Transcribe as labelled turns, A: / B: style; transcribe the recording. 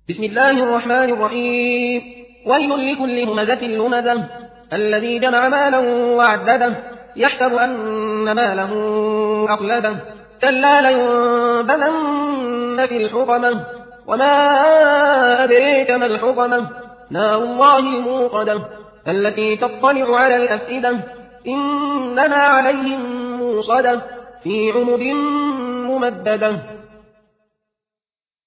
A: بسم الله الرحمن الرحيم. ويل لكل همزة لمزة الذي جمع مالا وعدده يحسب أن ماله أخلده كلا لينبذن في الحطمة وما أدريك ما الحطمة نار الله الموقدة التي تطلع على الأفئدة إنها عليهم موصدة في عمد ممددة